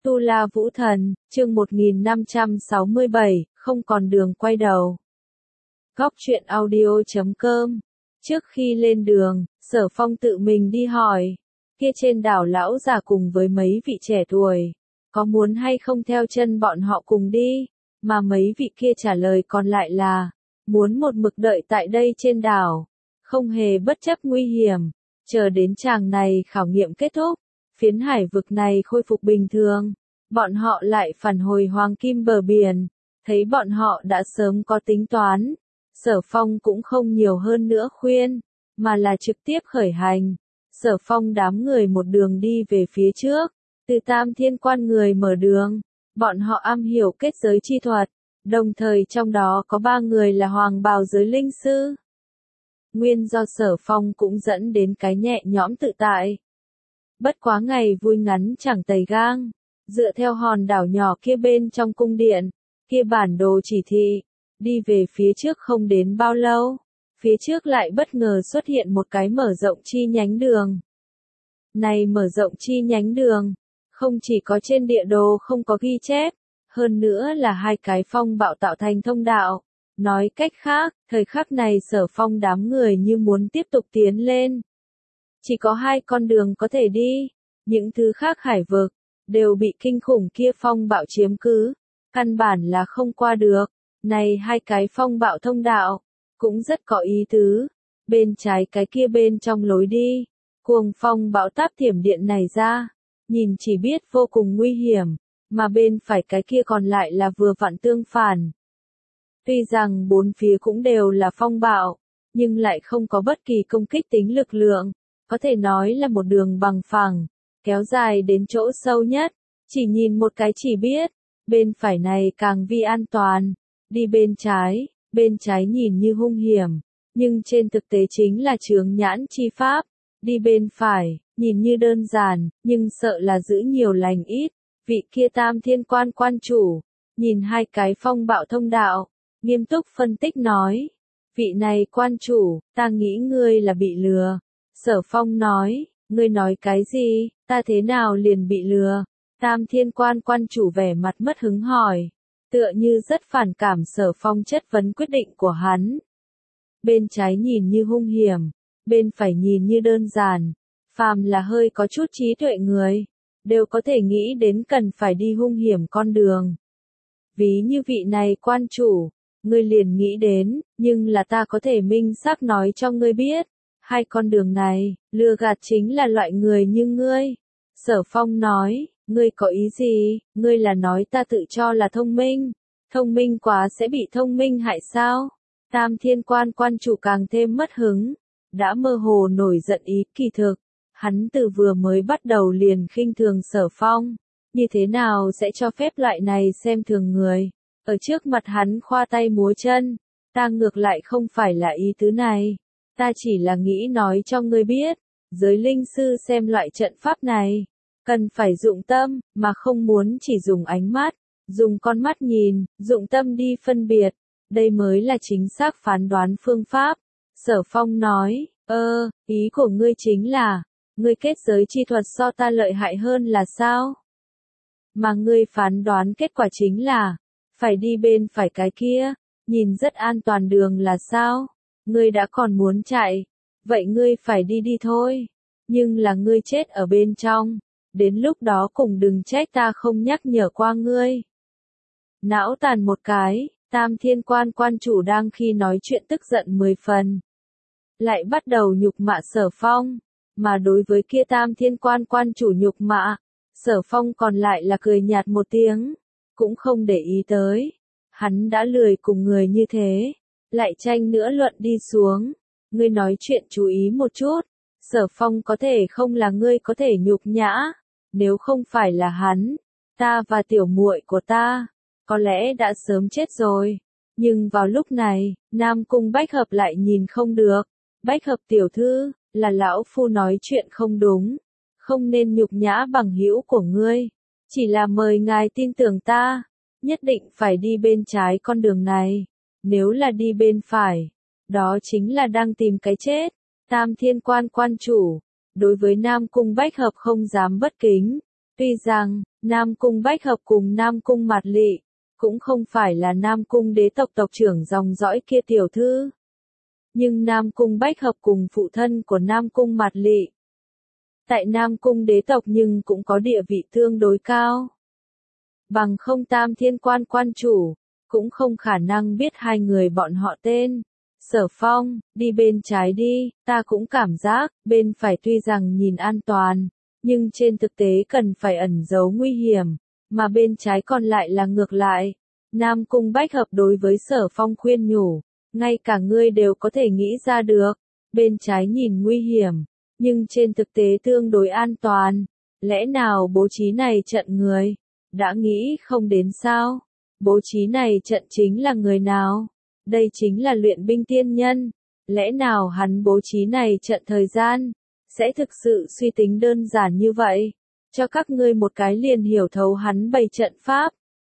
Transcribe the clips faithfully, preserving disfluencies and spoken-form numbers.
Tu La Vũ Thần, chương một nghìn năm trăm sáu mươi bảy, không còn đường quay đầu. Góc truyện audio chấm com. Trước khi lên đường, Sở Phong tự mình đi hỏi, kia trên đảo lão già cùng với mấy vị trẻ tuổi, có muốn hay không theo chân bọn họ cùng đi, mà mấy vị kia trả lời còn lại là, muốn một mực đợi tại đây trên đảo, không hề bất chấp nguy hiểm, chờ đến chàng này khảo nghiệm kết thúc, phiến hải vực này khôi phục bình thường, bọn họ lại phản hồi hoàng kim bờ biển, thấy bọn họ đã sớm có tính toán, Sở Phong cũng không nhiều hơn nữa khuyên, mà là trực tiếp khởi hành. Sở Phong đám người một đường đi về phía trước, từ Tam Thiên Quan người mở đường, bọn họ am hiểu kết giới chi thuật, đồng thời trong đó có ba người là hoàng bào giới linh sư. Nguyên do Sở Phong cũng dẫn đến cái nhẹ nhõm tự tại. Bất quá ngày vui ngắn chẳng tày gang, dựa theo hòn đảo nhỏ kia bên trong cung điện, kia bản đồ chỉ thị, đi về phía trước không đến bao lâu, phía trước lại bất ngờ xuất hiện một cái mở rộng chi nhánh đường. Này mở rộng chi nhánh đường, không chỉ có trên địa đồ không có ghi chép, hơn nữa là hai cái phong bạo tạo thành thông đạo. Nói cách khác, thời khắc này Sở Phong đám người như muốn tiếp tục tiến lên. Chỉ có hai con đường có thể đi, những thứ khác hải vực, đều bị kinh khủng kia phong bạo chiếm cứ, căn bản là không qua được. Này hai cái phong bạo thông đạo, cũng rất có ý tứ, bên trái cái kia bên trong lối đi, cuồng phong bão táp thiểm điện này ra, nhìn chỉ biết vô cùng nguy hiểm, mà bên phải cái kia còn lại là vừa vặn tương phản. Tuy rằng bốn phía cũng đều là phong bạo, nhưng lại không có bất kỳ công kích tính lực lượng, có thể nói là một đường bằng phẳng, kéo dài đến chỗ sâu nhất, chỉ nhìn một cái chỉ biết, bên phải này càng vi an toàn, đi bên trái, bên trái nhìn như hung hiểm, nhưng trên thực tế chính là chướng nhãn chi pháp, đi bên phải, nhìn như đơn giản, nhưng sợ là giữ nhiều lành ít, vị kia Tam Thiên Quan quan chủ, nhìn hai cái phong bạo thông đạo, nghiêm túc phân tích nói, vị này quan chủ, ta nghĩ ngươi là bị lừa. Sở Phong nói, ngươi nói cái gì, ta thế nào liền bị lừa? Tam Thiên Quan quan chủ vẻ mặt mất hứng hỏi, tựa như rất phản cảm Sở Phong chất vấn quyết định của hắn. Bên trái nhìn như hung hiểm, bên phải nhìn như đơn giản, phàm là hơi có chút trí tuệ người, đều có thể nghĩ đến cần phải đi hung hiểm con đường. Ví như vị này quan chủ, ngươi liền nghĩ đến, nhưng là ta có thể minh xác nói cho ngươi biết, hai con đường này, lừa gạt chính là loại người như ngươi. Sở Phong nói, ngươi có ý gì, ngươi là nói ta tự cho là thông minh, thông minh quá sẽ bị thông minh hại sao? Tam Thiên Quan quan chủ càng thêm mất hứng, đã mơ hồ nổi giận ý, kỳ thực, hắn từ vừa mới bắt đầu liền khinh thường Sở Phong, như thế nào sẽ cho phép loại này xem thường người, ở trước mặt hắn khoa tay múa chân, ta ngược lại không phải là ý tứ này, ta chỉ là nghĩ nói cho ngươi biết, giới linh sư xem loại trận pháp này, cần phải dụng tâm, mà không muốn chỉ dùng ánh mắt, dùng con mắt nhìn, dụng tâm đi phân biệt, đây mới là chính xác phán đoán phương pháp. Sở Phong nói, ơ, ý của ngươi chính là, ngươi kết giới chi thuật so ta lợi hại hơn là sao? Mà ngươi phán đoán kết quả chính là, phải đi bên phải cái kia, nhìn rất an toàn đường là sao? Ngươi đã còn muốn chạy, vậy ngươi phải đi đi thôi, nhưng là ngươi chết ở bên trong, đến lúc đó cùng đừng trách ta không nhắc nhở qua ngươi. Não tàn một cái, Tam Thiên Quan quan chủ đang khi nói chuyện tức giận mười phần, lại bắt đầu nhục mạ Sở Phong, mà đối với kia Tam Thiên Quan quan chủ nhục mạ, Sở Phong còn lại là cười nhạt một tiếng, cũng không để ý tới, hắn đã lười cùng người như thế, lại tranh nữa luận đi xuống, ngươi nói chuyện chú ý một chút, Sở Phong có thể không là ngươi có thể nhục nhã, nếu không phải là hắn, ta và tiểu muội của ta, có lẽ đã sớm chết rồi, nhưng vào lúc này, Nam Cung Bách Hợp lại nhìn không được, Bách Hợp tiểu thư, là lão phu nói chuyện không đúng, không nên nhục nhã bằng hữu của ngươi, chỉ là mời ngài tin tưởng ta, nhất định phải đi bên trái con đường này, nếu là đi bên phải, đó chính là đang tìm cái chết. Tam Thiên Quan quan chủ, đối với Nam Cung Bách Hợp không dám bất kính, Tuy rằng, Nam Cung Bách Hợp cùng Nam Cung Mạt Lị, cũng không phải là Nam Cung đế tộc tộc trưởng dòng dõi kia tiểu thư. Nhưng Nam Cung Bách Hợp cùng phụ thân của Nam Cung Mạt Lị, tại Nam Cung đế tộc nhưng cũng có địa vị tương đối cao. Bằng không Tam Thiên Quan quan chủ, cũng không khả năng biết hai người bọn họ tên. Sở Phong, đi bên trái đi, ta cũng cảm giác, bên phải tuy rằng nhìn an toàn, nhưng trên thực tế cần phải ẩn giấu nguy hiểm, mà bên trái còn lại là ngược lại. Nam Cung Bách Hợp đối với Sở Phong khuyên nhủ, ngay cả ngươi đều có thể nghĩ ra được, bên trái nhìn nguy hiểm, nhưng trên thực tế tương đối an toàn, lẽ nào bố trí này trận người, đã nghĩ không đến sao? Bố trí này trận chính là người nào? Đây chính là luyện binh tiên nhân, lẽ nào hắn bố trí này trận thời gian, sẽ thực sự suy tính đơn giản như vậy, cho các ngươi một cái liền hiểu thấu hắn bày trận pháp.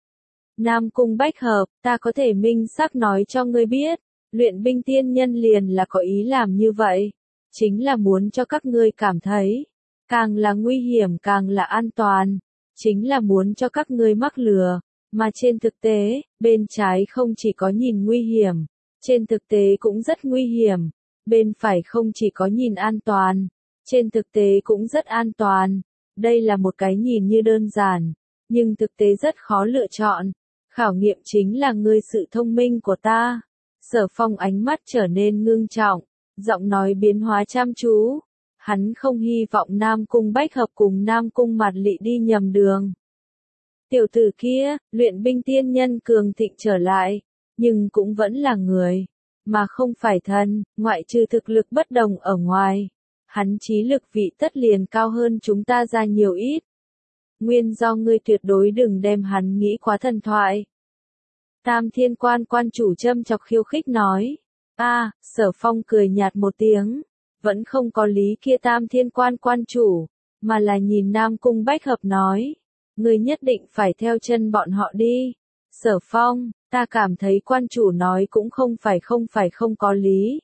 Nam Cung Bách Hợp, ta có thể minh xác nói cho ngươi biết, luyện binh tiên nhân liền là có ý làm như vậy, chính là muốn cho các ngươi cảm thấy, càng là nguy hiểm càng là an toàn, chính là muốn cho các ngươi mắc lừa, mà trên thực tế, bên trái không chỉ có nhìn nguy hiểm, trên thực tế cũng rất nguy hiểm, bên phải không chỉ có nhìn an toàn, trên thực tế cũng rất an toàn, đây là một cái nhìn như đơn giản, nhưng thực tế rất khó lựa chọn, khảo nghiệm chính là ngươi sự thông minh của ta. Sở Phong ánh mắt trở nên ngưng trọng, giọng nói biến hóa chăm chú, hắn không hy vọng Nam Cung Bách Hợp cùng Nam Cung Mạt Lị đi nhầm đường. Tiểu tử kia, luyện binh tiên nhân cường thịnh trở lại, nhưng cũng vẫn là người, mà không phải thần, ngoại trừ thực lực bất đồng ở ngoài. Hắn trí lực vị tất liền cao hơn chúng ta ra nhiều ít. Nguyên do ngươi tuyệt đối đừng đem hắn nghĩ quá thần thoại. Tam Thiên Quan quan chủ châm chọc khiêu khích nói. A, à, Sở Phong cười nhạt một tiếng, vẫn không có lý kia Tam Thiên Quan quan chủ, mà là nhìn Nam Cung Bách Hợp nói. Ngươi nhất định phải theo chân bọn họ đi. Sở Phong, ta cảm thấy quan chủ nói cũng không phải không phải không có lý.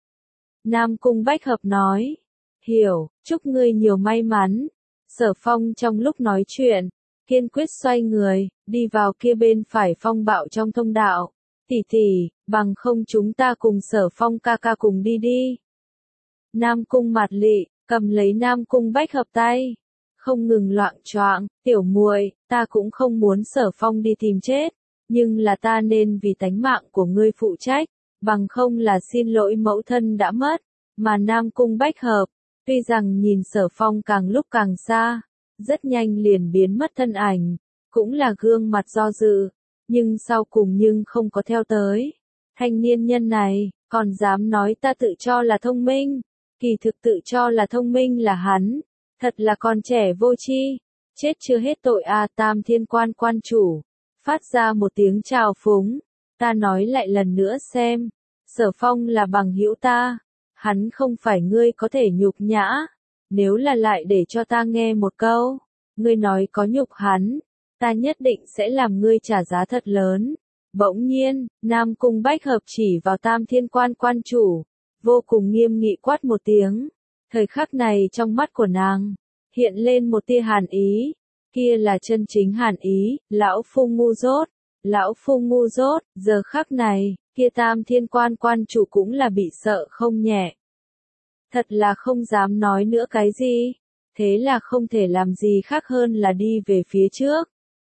Nam Cung Bách Hợp nói. Hiểu, chúc ngươi nhiều may mắn. Sở Phong trong lúc nói chuyện, kiên quyết xoay người, đi vào kia bên phải phong bạo trong thông đạo. Tỷ tỷ, bằng không chúng ta cùng Sở Phong ca ca cùng đi đi. Nam Cung Mạt Lị, cầm lấy Nam Cung Bách Hợp tay. Không ngừng loạng choạng, tiểu muội, ta cũng không muốn Sở Phong đi tìm chết, nhưng là ta nên vì tánh mạng của ngươi phụ trách, bằng không là xin lỗi mẫu thân đã mất, mà Nam Cung Bách Hợp, tuy rằng nhìn Sở Phong càng lúc càng xa, rất nhanh liền biến mất thân ảnh, cũng là gương mặt do dự, nhưng sau cùng nhưng không có theo tới. Thanh niên nhân này, còn dám nói ta tự cho là thông minh, kỳ thực tự cho là thông minh là hắn. Thật là con trẻ vô tri, chết chưa hết tội a. À, Tam Thiên Quan quan chủ, phát ra một tiếng chào phúng, ta nói lại lần nữa xem, Sở Phong là bằng hữu ta, hắn không phải ngươi có thể nhục nhã, nếu là lại để cho ta nghe một câu, ngươi nói có nhục hắn, ta nhất định sẽ làm ngươi trả giá thật lớn. Bỗng nhiên, Nam Cung Bách Hợp chỉ vào Tam Thiên Quan quan chủ, vô cùng nghiêm nghị quát một tiếng. Thời khắc này trong mắt của nàng, hiện lên một tia hàn ý, kia là chân chính hàn ý, lão phu ngu dốt, lão phu ngu dốt, giờ khắc này, kia Tam Thiên Quan quan chủ cũng là bị sợ không nhẹ. Thật là không dám nói nữa cái gì, thế là không thể làm gì khác hơn là đi về phía trước.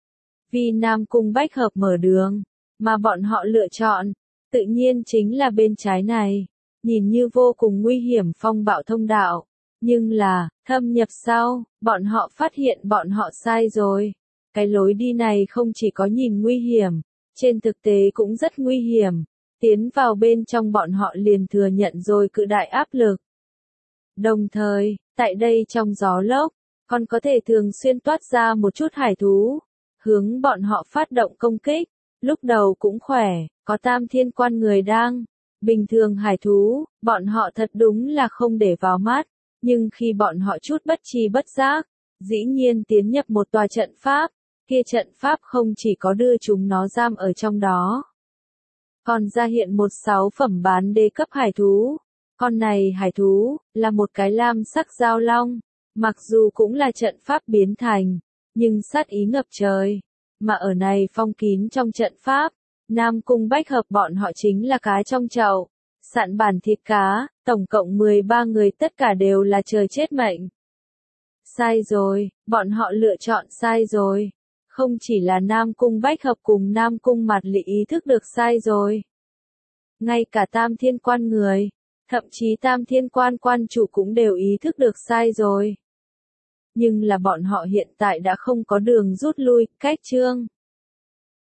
Vì Nam Cung Bách Hợp mở đường, mà bọn họ lựa chọn, tự nhiên chính là bên trái này. Nhìn như vô cùng nguy hiểm phong bạo thông đạo, nhưng là, thâm nhập sau, bọn họ phát hiện bọn họ sai rồi. Cái lối đi này không chỉ có nhìn nguy hiểm, trên thực tế cũng rất nguy hiểm, tiến vào bên trong bọn họ liền thừa nhận rồi cự đại áp lực. Đồng thời, tại đây trong gió lốc, còn có thể thường xuyên toát ra một chút hải thú, hướng bọn họ phát động công kích, lúc đầu cũng khỏe, có Tam Thiên Quan người đang. Bình thường hải thú, bọn họ thật đúng là không để vào mắt, nhưng khi bọn họ chút bất tri bất giác, dĩ nhiên tiến nhập một tòa trận pháp, kia trận pháp không chỉ có đưa chúng nó giam ở trong đó, còn ra hiện một sáu phẩm bán đế cấp hải thú. Con này hải thú, là một cái lam sắc giao long, mặc dù cũng là trận pháp biến thành, Nhưng sát ý ngập trời. Mà ở này phong kín trong trận pháp, Nam Cung Bách Hợp bọn họ chính là cá trong chậu. Sạn bản thịt cá, tổng cộng mười ba người tất cả đều là trời chết mệnh. Sai rồi, bọn họ lựa chọn sai rồi. Không chỉ là Nam Cung Bách Hợp cùng Nam Cung Mạt Lị ý thức được sai rồi. Ngay cả Tam Thiên Quan người, thậm chí Tam Thiên Quan quan chủ cũng đều ý thức được sai rồi. Nhưng là bọn họ hiện tại đã không có đường rút lui, cách chương.